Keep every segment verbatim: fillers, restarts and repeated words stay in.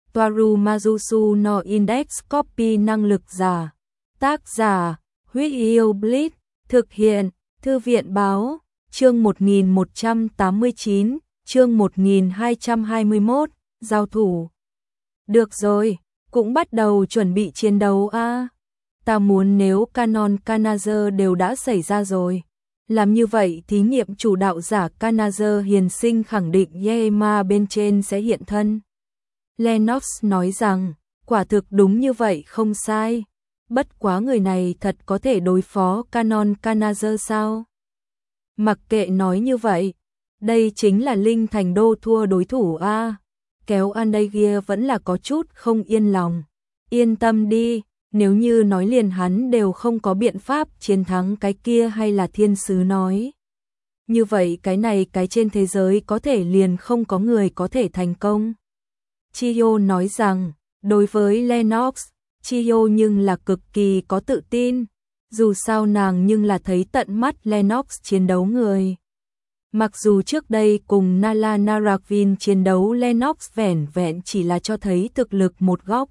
Toaru Majusu no Index Copy năng lực giả. Tác giả, Huyết Yêu Blitz, thực hiện, Thư viện báo, chương một nghìn một trăm tám mươi chín, chương một nghìn hai trăm hai mươi mốt, giao thủ. Được rồi, cũng bắt đầu chuẩn bị chiến đấu a. Ta muốn nếu Canon Kanazer đều đã xảy ra rồi. Làm như vậy thí nghiệm chủ đạo giả Kanazer hiền sinh khẳng định Yema bên trên sẽ hiện thân. Lennox nói rằng, quả thực đúng như vậy không sai. Bất quá người này thật có thể đối phó Canon Kanazer sao? Mặc kệ nói như vậy, đây chính là Linh Thành Đô thua đối thủ a. Kéo Andagia vẫn là có chút không yên lòng. Yên tâm đi, nếu như nói liền hắn đều không có biện pháp chiến thắng cái kia hay là thiên sứ nói. Như vậy cái này cái trên thế giới có thể liền không có người có thể thành công. Chiyo nói rằng, đối với Lennox, Chiyo nhưng là cực kỳ có tự tin, dù sao nàng nhưng là thấy tận mắt Lennox chiến đấu người. Mặc dù trước đây cùng Nala Naravin chiến đấu Lennox vẻn vẹn chỉ là cho thấy thực lực một góc.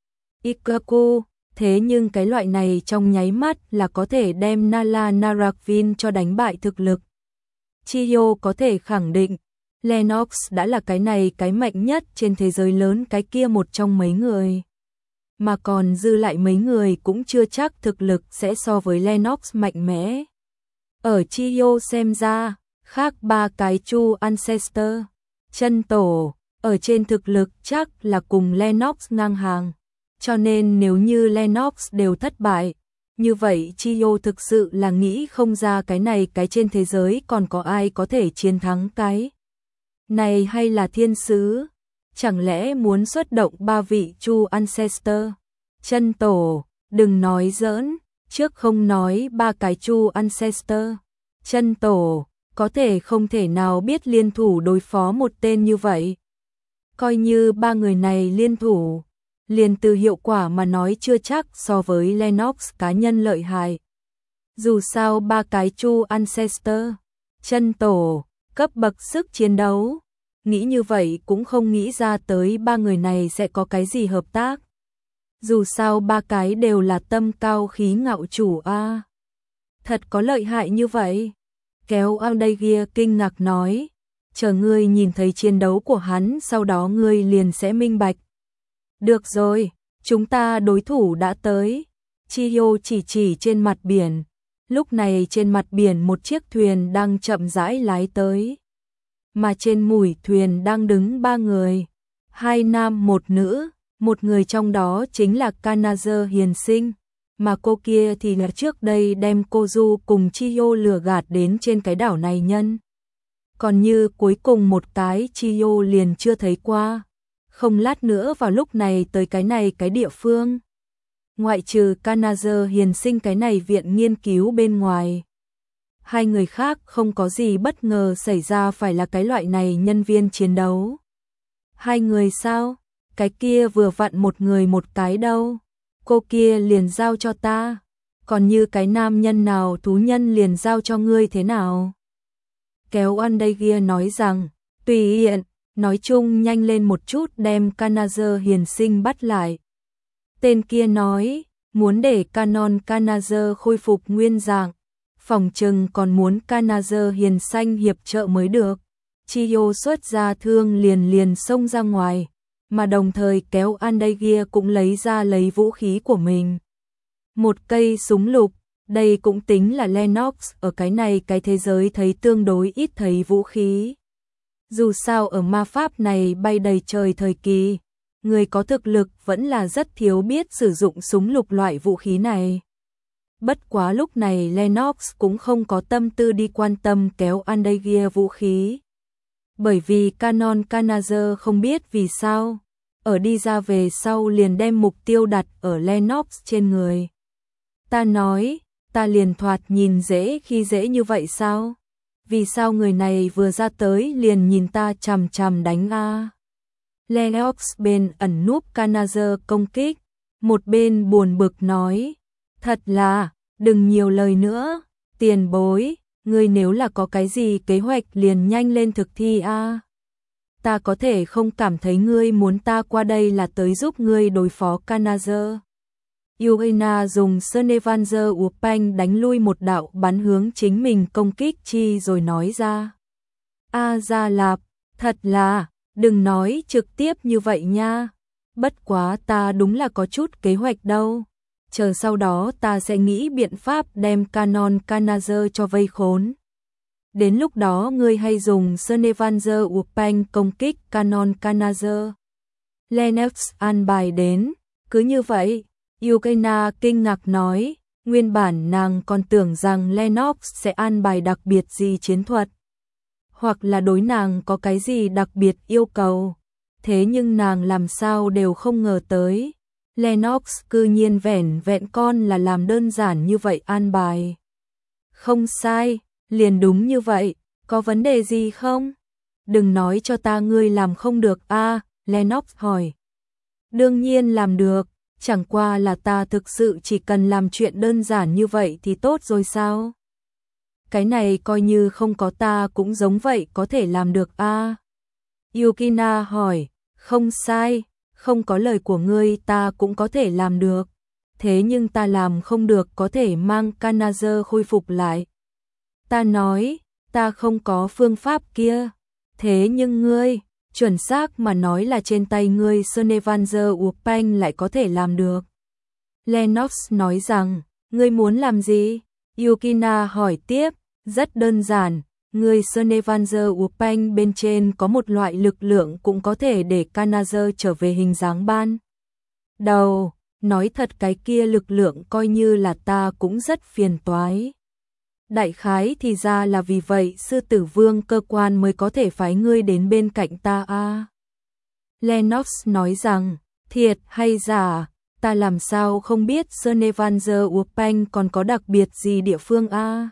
Ikaku, thế nhưng cái loại này trong nháy mắt là có thể đem Nala Naravin cho đánh bại thực lực. Chiyo có thể khẳng định, Lennox đã là cái này cái mạnh nhất trên thế giới lớn cái kia một trong mấy người. Mà còn dư lại mấy người cũng chưa chắc thực lực sẽ so với Lennox mạnh mẽ. Ở Chiyo xem ra, khác ba cái Chu Ancestor, chân tổ, ở trên thực lực chắc là cùng Lennox ngang hàng. Cho nên nếu như Lennox đều thất bại, như vậy Chiyo thực sự là nghĩ không ra cái này cái trên thế giới còn có ai có thể chiến thắng cái này hay là thiên sứ. Chẳng lẽ muốn xuất động ba vị Chu Ancestor, chân tổ, đừng nói giỡn, trước không nói ba cái Chu Ancestor, chân tổ, có thể không thể nào biết liên thủ đối phó một tên như vậy. Coi như ba người này liên thủ, liền từ hiệu quả mà nói chưa chắc so với Lennox cá nhân lợi hại. Dù sao ba cái Chu Ancestor, chân tổ, cấp bậc sức chiến đấu, nghĩ như vậy cũng không nghĩ ra tới ba người này sẽ có cái gì hợp tác. Dù sao ba cái đều là tâm cao khí ngạo chủ a. Thật có lợi hại như vậy. Kéo Andagia kinh ngạc nói, chờ ngươi nhìn thấy chiến đấu của hắn sau đó ngươi liền sẽ minh bạch. Được rồi, chúng ta đối thủ đã tới. Chiyo chỉ chỉ trên mặt biển. Lúc này trên mặt biển một chiếc thuyền đang chậm rãi lái tới. Mà trên mũi thuyền đang đứng ba người. Hai nam một nữ, một người trong đó chính là Kanazer hiền sinh. Mà cô kia thì là trước đây đem Kozu cùng Chiyo lừa gạt đến trên cái đảo này nhân. Còn như cuối cùng một cái Chiyo liền chưa thấy qua. Không lát nữa vào lúc này tới cái này cái địa phương. Ngoại trừ Kanazer hiền sinh cái này viện nghiên cứu bên ngoài. Hai người khác không có gì bất ngờ xảy ra phải là cái loại này nhân viên chiến đấu. Hai người sao? Cái kia vừa vặn một người một cái đâu. Cô kia liền giao cho ta. Còn như cái nam nhân nào thú nhân liền giao cho ngươi thế nào? Kéo Andagia nói rằng, tùy hiện. Nói chung nhanh lên một chút đem Kanazer hiền sinh bắt lại. Tên kia nói, muốn để Canon Kanazer khôi phục nguyên dạng, phòng trừng còn muốn Kanazer hiền xanh hiệp trợ mới được. Chiyo xuất ra thương liền liền xông ra ngoài, mà đồng thời kéo Andagia cũng lấy ra lấy vũ khí của mình. Một cây súng lục, đây cũng tính là Lennox ở cái này cái thế giới thấy tương đối ít thấy vũ khí. Dù sao ở ma pháp này bay đầy trời thời kỳ, người có thực lực vẫn là rất thiếu biết sử dụng súng lục loại vũ khí này. Bất quá lúc này Lennox cũng không có tâm tư đi quan tâm kéo Andagia vũ khí. Bởi vì Canon Kanazer không biết vì sao, ở đi ra về sau liền đem mục tiêu đặt ở Lennox trên người. Ta nói, ta liền thoạt nhìn dễ khi dễ như vậy sao? Vì sao người này vừa ra tới liền nhìn ta chằm chằm đánh a? Lennox bên ẩn núp Kanazer công kích, một bên buồn bực nói, thật là, đừng nhiều lời nữa, tiền bối, ngươi nếu là có cái gì kế hoạch liền nhanh lên thực thi a. ta có thể không cảm thấy ngươi muốn ta qua đây là tới giúp ngươi đối phó Kanazer. Yelena dùng Snevanzer Upanh đánh lui một đạo bắn hướng chính mình công kích chi rồi nói ra. A Gia Lạp, thật là, đừng nói trực tiếp như vậy nha. Bất quá ta đúng là có chút kế hoạch đâu. Chờ sau đó ta sẽ nghĩ biện pháp đem Canon Kanazer cho vây khốn. Đến lúc đó ngươi hay dùng Snevanzer Upanh công kích Canon Kanazer. Lennox an bài đến, cứ như vậy. Yelena kinh ngạc nói, nguyên bản nàng còn tưởng rằng Lennox sẽ an bài đặc biệt gì chiến thuật, hoặc là đối nàng có cái gì đặc biệt yêu cầu. Thế nhưng nàng làm sao đều không ngờ tới. Lennox cư nhiên vẻn vẹn con là làm đơn giản như vậy an bài. Không sai, liền đúng như vậy, có vấn đề gì không? Đừng nói cho ta ngươi làm không được a, à, Lennox hỏi. Đương nhiên làm được, chẳng qua là ta thực sự chỉ cần làm chuyện đơn giản như vậy thì tốt rồi sao? Cái này coi như không có ta cũng giống vậy có thể làm được a. À? Yukina hỏi, không sai, không có lời của ngươi ta cũng có thể làm được. Thế nhưng ta làm không được có thể mang Kanazer khôi phục lại. Ta nói, ta không có phương pháp kia. Thế nhưng ngươi, chuẩn xác mà nói là trên tay ngươi Snevanzer Upanh lại có thể làm được. Lennox nói rằng, ngươi muốn làm gì? Yukina hỏi tiếp, rất đơn giản, ngươi Snevanzer Upanh bên trên có một loại lực lượng cũng có thể để Kanazer trở về hình dáng ban đầu. Nói thật cái kia lực lượng coi như là ta cũng rất phiền toái. Đại khái thì ra là vì vậy sư tử vương cơ quan mới có thể phái ngươi đến bên cạnh ta a. À. Lennox nói rằng, thiệt hay giả, ta làm sao không biết Snevanzer Upanh còn có đặc biệt gì địa phương a. À.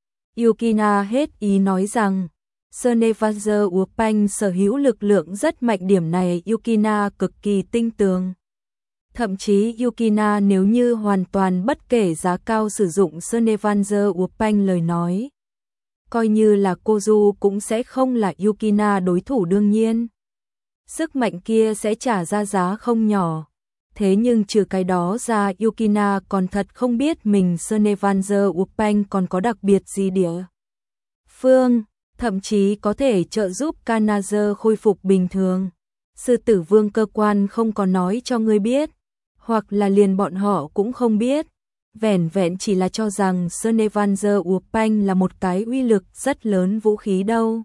Yukina hết ý nói rằng, Snevanzer Upanh sở hữu lực lượng rất mạnh, điểm này Yukina cực kỳ tinh tường. Thậm chí Yukina nếu như hoàn toàn bất kể giá cao sử dụng Snevanzer Upanh lời nói, coi như là Kozu cũng sẽ không là Yukina đối thủ đương nhiên. Sức mạnh kia sẽ trả ra giá không nhỏ. Thế nhưng trừ cái đó ra Yukina còn thật không biết mình Snevanzer Upanh còn có đặc biệt gì địa phương, thậm chí có thể trợ giúp Kanazer khôi phục bình thường. Sư tử vương cơ quan không có nói cho ngươi biết, hoặc là liền bọn họ cũng không biết, vẻn vẹn chỉ là cho rằng Snevanzer Upanh là một cái uy lực rất lớn vũ khí đâu.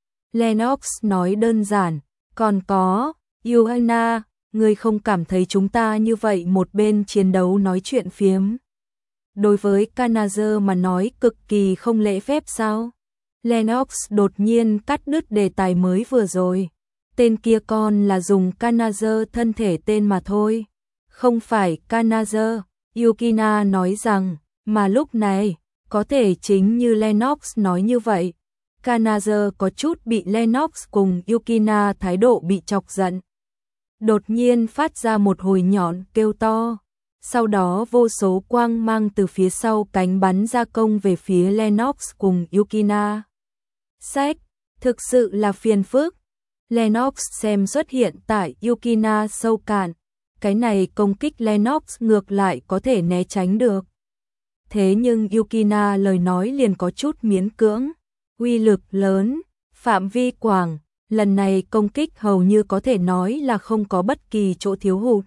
Lennox nói đơn giản, còn có, Yelena, ngươi không cảm thấy chúng ta như vậy một bên chiến đấu nói chuyện phiếm đối với Kanazer mà nói cực kỳ không lễ phép sao? Lennox đột nhiên cắt đứt đề tài mới vừa rồi. Tên kia con là dùng Kanazer thân thể tên mà thôi. Không phải Kanazer, Yukina nói rằng, mà lúc này, có thể chính như Lennox nói như vậy. Kanazer có chút bị Lennox cùng Yukina thái độ bị chọc giận. Đột nhiên phát ra một hồi nhọn kêu to. Sau đó vô số quang mang từ phía sau cánh bắn ra công về phía Lennox cùng Yukina. Sách, thực sự là phiền phức. Lennox xem xuất hiện tại Yukina sâu cạn. Cái này công kích Lennox ngược lại có thể né tránh được. Thế nhưng Yukina lời nói liền có chút miễn cưỡng. Uy lực lớn, phạm vi quảng, lần này công kích hầu như có thể nói là không có bất kỳ chỗ thiếu hụt.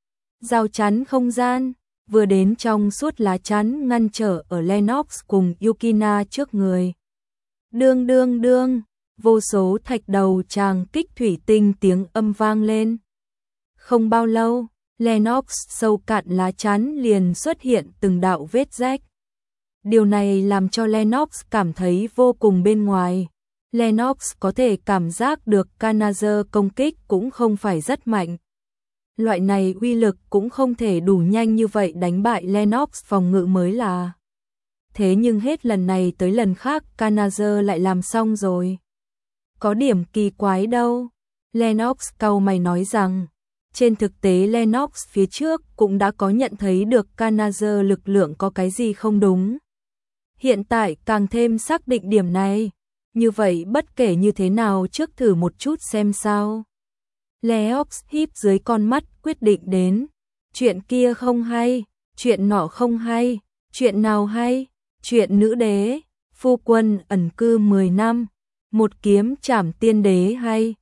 Rào chắn không gian, vừa đến trong suốt lá chắn ngăn trở ở Lennox cùng Yukina trước người. Đương đương đương, vô số thạch đầu tràng kích thủy tinh tiếng âm vang lên. Không bao lâu, Lennox sâu cạn lá chắn liền xuất hiện từng đạo vết rách. Điều này làm cho Lennox cảm thấy vô cùng bên ngoài. Lennox có thể cảm giác được Kanazer công kích cũng không phải rất mạnh. Loại này uy lực cũng không thể đủ nhanh như vậy đánh bại Lennox phòng ngự mới là. Thế nhưng hết lần này tới lần khác Kanazer lại làm xong rồi. Có điểm kỳ quái đâu. Lennox cau mày nói rằng, trên thực tế Lennox phía trước cũng đã có nhận thấy được Kanazer lực lượng có cái gì không đúng. Hiện tại càng thêm xác định điểm này. Như vậy bất kể như thế nào trước thử một chút xem sao. Leox híp dưới con mắt quyết định đến. Chuyện kia không hay, chuyện nọ không hay, chuyện nào hay, chuyện nữ đế, phu quân ẩn cư mười năm, một kiếm trảm tiên đế hay,